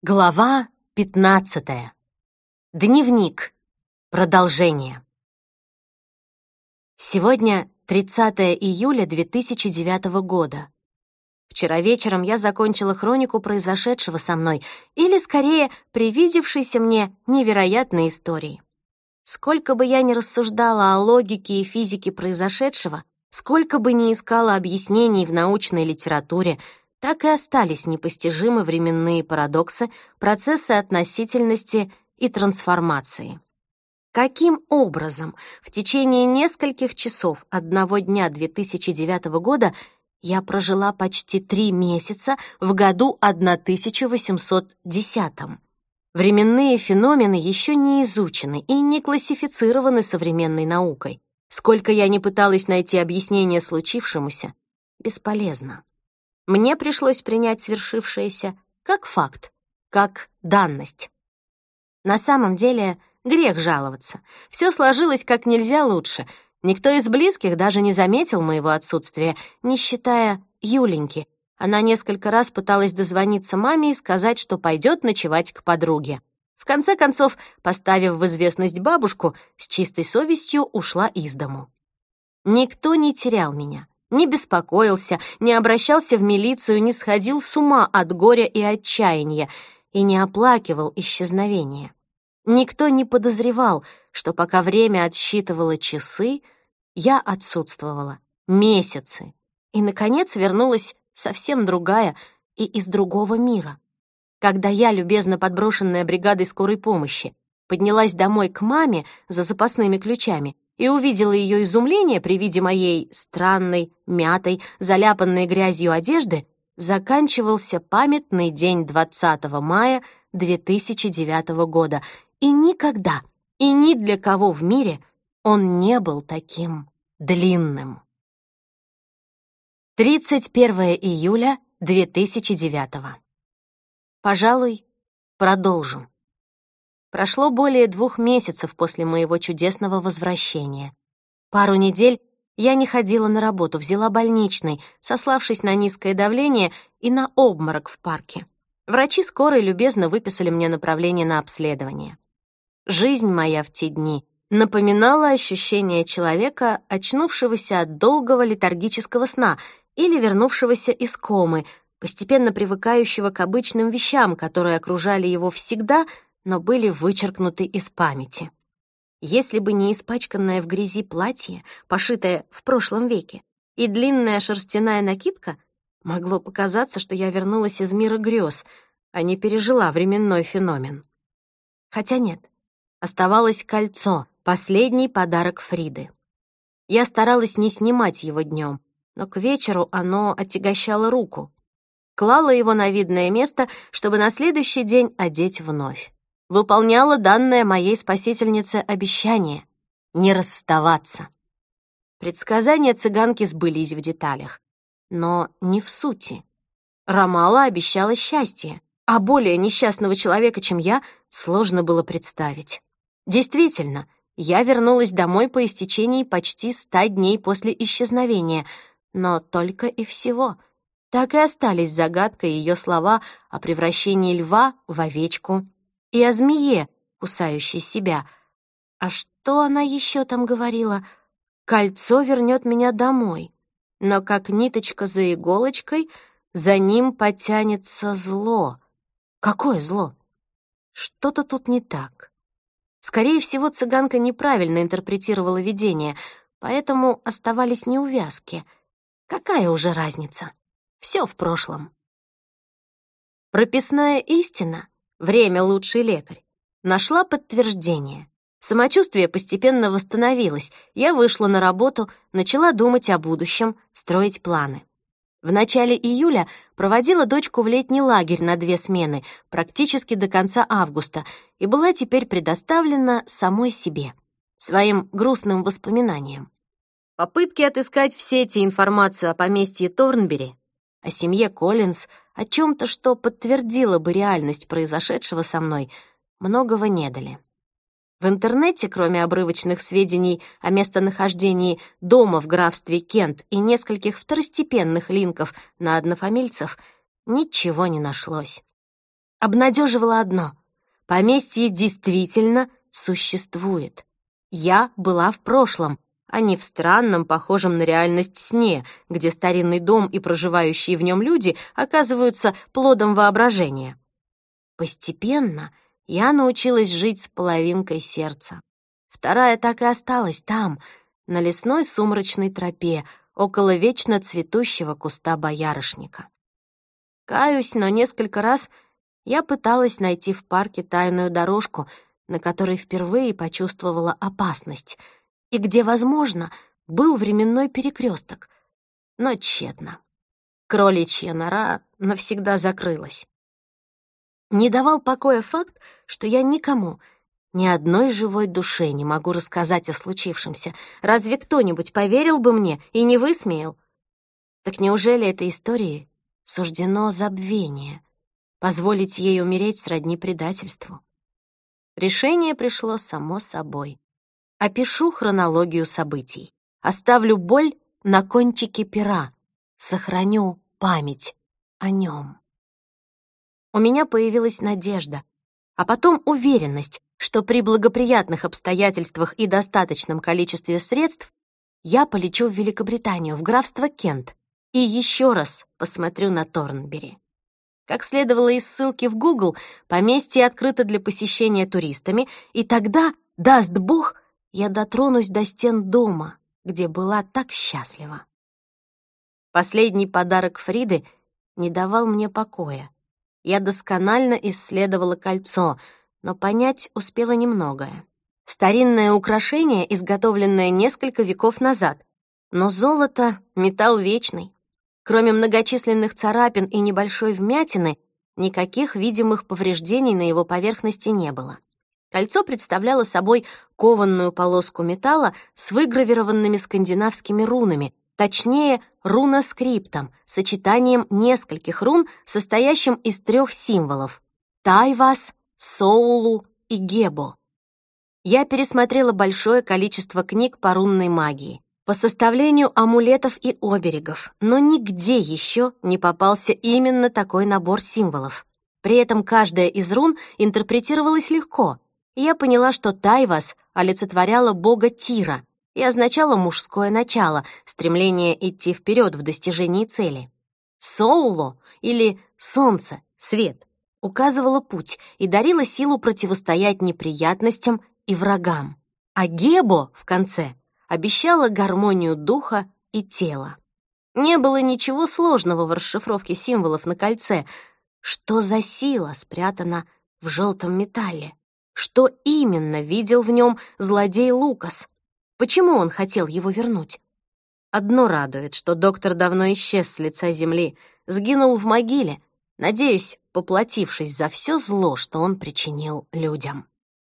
Глава 15. Дневник. Продолжение. Сегодня 30 июля 2009 года. Вчера вечером я закончила хронику произошедшего со мной, или, скорее, привидевшейся мне невероятной истории. Сколько бы я ни рассуждала о логике и физике произошедшего, сколько бы ни искала объяснений в научной литературе, так и остались непостижимы временные парадоксы, процессы относительности и трансформации. Каким образом в течение нескольких часов одного дня 2009 года я прожила почти 3 месяца в году 1810? Временные феномены еще не изучены и не классифицированы современной наукой. Сколько я ни пыталась найти объяснение случившемуся, бесполезно. Мне пришлось принять свершившееся как факт, как данность. На самом деле, грех жаловаться. Все сложилось как нельзя лучше. Никто из близких даже не заметил моего отсутствия, не считая Юленьки. Она несколько раз пыталась дозвониться маме и сказать, что пойдет ночевать к подруге. В конце концов, поставив в известность бабушку, с чистой совестью ушла из дому. Никто не терял меня. Не беспокоился, не обращался в милицию, не сходил с ума от горя и отчаяния и не оплакивал исчезновение. Никто не подозревал, что пока время отсчитывало часы, я отсутствовала месяцы и, наконец, вернулась совсем другая и из другого мира. Когда я, любезно подброшенная бригадой скорой помощи, поднялась домой к маме за запасными ключами, и увидела ее изумление при виде моей странной, мятой, заляпанной грязью одежды, заканчивался памятный день 20 мая 2009 года, и никогда, и ни для кого в мире он не был таким длинным. 31 июля 2009. Пожалуй, продолжу. Прошло более 2 месяцев после моего чудесного возвращения. Пару недель я не ходила на работу, взяла больничный, сославшись на низкое давление и на обморок в парке. Врачи скорой любезно выписали мне направление на обследование. Жизнь моя в те дни напоминала ощущение человека, очнувшегося от долгого летаргического сна или вернувшегося из комы, постепенно привыкающего к обычным вещам, которые окружали его всегда, но были вычеркнуты из памяти. Если бы не испачканное в грязи платье, пошитое в прошлом веке, и длинная шерстяная накидка, могло показаться, что я вернулась из мира грез, а не пережила временной феномен. Хотя нет, оставалось кольцо, последний подарок Фриды. Я старалась не снимать его днем, но к вечеру оно отягощало руку. Клала его на видное место, чтобы на следующий день одеть вновь. Выполняла данное моей спасительнице обещание — не расставаться. Предсказания цыганки сбылись в деталях, но не в сути. Ромала обещала счастье, а более несчастного человека, чем я, сложно было представить. Действительно, я вернулась домой по истечении почти 100 дней после исчезновения, но только и всего. Так и остались загадкой ее слова о превращении льва в овечку и о змее, кусающей себя. А что она еще там говорила? Кольцо вернет меня домой, но как ниточка за иголочкой за ним потянется зло. Какое зло? Что-то тут не так. Скорее всего, цыганка неправильно интерпретировала видение, поэтому оставались неувязки. Какая уже разница? Все в прошлом. Прописная истина — время лучший лекарь. Нашла подтверждение. Самочувствие постепенно восстановилось. Я вышла на работу, начала думать о будущем, строить планы. В начале июля проводила дочку в летний лагерь на 2 смены, практически до конца августа, и была теперь предоставлена самой себе, своим грустным воспоминаниям. Попытки отыскать в сети информацию о поместье Торнбери, о семье Коллинз, о чем-то, что подтвердило бы реальность произошедшего со мной, многого не дали. В интернете, кроме обрывочных сведений о местонахождении дома в графстве Кент и нескольких второстепенных линков на однофамильцев, ничего не нашлось. Обнадеживало одно — поместье действительно существует. Я была в прошлом, а не в странном, похожем на реальность сне, где старинный дом и проживающие в нем люди оказываются плодом воображения. Постепенно я научилась жить с половинкой сердца. Вторая так и осталась там, на лесной сумрачной тропе, около вечно цветущего куста боярышника. Каюсь, но несколько раз я пыталась найти в парке тайную дорожку, на которой впервые почувствовала опасность, и где, возможно, был временной перекресток, но тщетно. Кроличья нора навсегда закрылась. Не давал покоя факт, что я никому, ни одной живой душе не могу рассказать о случившемся. Разве кто-нибудь поверил бы мне и не высмеял? Так неужели этой истории суждено забвение? Позволить ей умереть сродни предательству? Решение пришло само собой. Опишу хронологию событий. Оставлю боль на кончике пера. Сохраню память о нем. У меня появилась надежда, а потом уверенность, что при благоприятных обстоятельствах и достаточном количестве средств я полечу в Великобританию, в графство Кент, и еще раз посмотрю на Торнбери. Как следовало из ссылки в Google, поместье открыто для посещения туристами, и тогда, даст Бог, я дотронусь до стен дома, где была так счастлива. Последний подарок Фриды не давал мне покоя. Я досконально исследовала кольцо, но понять успела немногое. Старинное украшение, изготовленное несколько веков назад, но золото — металл вечный. Кроме многочисленных царапин и небольшой вмятины, никаких видимых повреждений на его поверхности не было. Кольцо представляло собой кованную полоску металла с выгравированными скандинавскими рунами, точнее, руноскриптом, сочетанием нескольких рун, состоящим из 3 символов — Тайвас, Соулу и Гебо. Я пересмотрела большое количество книг по рунной магии, по составлению амулетов и оберегов, но нигде еще не попался именно такой набор символов. При этом каждая из рун интерпретировалась легко, и я поняла, что Тайвас олицетворяла бога Тира и означала мужское начало, стремление идти вперед в достижении цели. Соуло, или солнце, свет, указывало путь и дарило силу противостоять неприятностям и врагам. А Гебо в конце обещала гармонию духа и тела. Не было ничего сложного в расшифровке символов на кольце. Что за сила спрятана в желтом металле? Что именно видел в нем злодей Лукас? Почему он хотел его вернуть? Одно радует, что доктор давно исчез с лица земли, сгинул в могиле, надеюсь, поплатившись за все зло, что он причинил людям.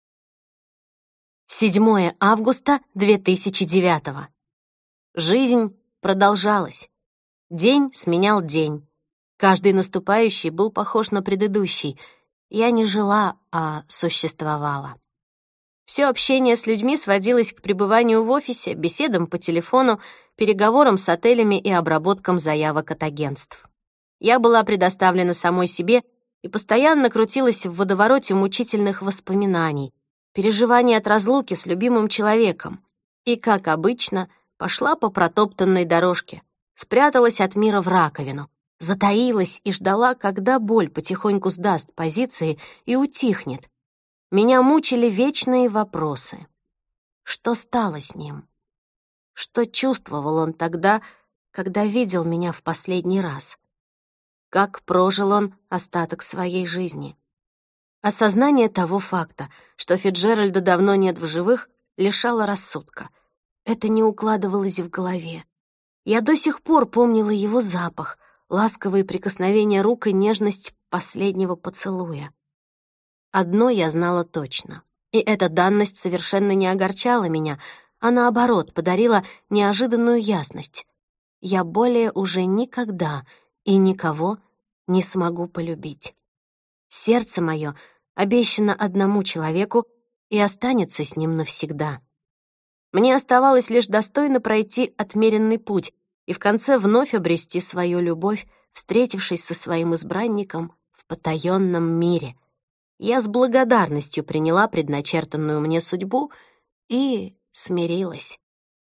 7 августа 2009. Жизнь продолжалась. День сменял день. Каждый наступающий был похож на предыдущий. Я не жила, а существовала. Все общение с людьми сводилось к пребыванию в офисе, беседам по телефону, переговорам с отелями и обработкам заявок от агентств. Я была предоставлена самой себе и постоянно крутилась в водовороте мучительных воспоминаний, переживаний от разлуки с любимым человеком. И, как обычно, пошла по протоптанной дорожке, спряталась от мира в раковину, затаилась и ждала, когда боль потихоньку сдаст позиции и утихнет. Меня мучили вечные вопросы. Что стало с ним? Что чувствовал он тогда, когда видел меня в последний раз? Как прожил он остаток своей жизни? Осознание того факта, что Фицджеральда давно нет в живых, лишало рассудка. Это не укладывалось в голове. Я до сих пор помнила его запах, ласковые прикосновения рук и нежность последнего поцелуя. Одно я знала точно, и эта данность совершенно не огорчала меня, а наоборот подарила неожиданную ясность. Я более уже никогда и никого не смогу полюбить. Сердце мое обещано одному человеку и останется с ним навсегда. Мне оставалось лишь достойно пройти отмеренный путь и в конце вновь обрести свою любовь, встретившись со своим избранником в потаённом мире. Я с благодарностью приняла предначертанную мне судьбу и смирилась.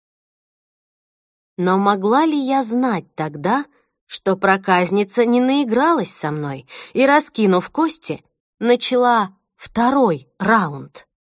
Но могла ли я знать тогда, что проказница не наигралась со мной и, раскинув кости, начала второй раунд?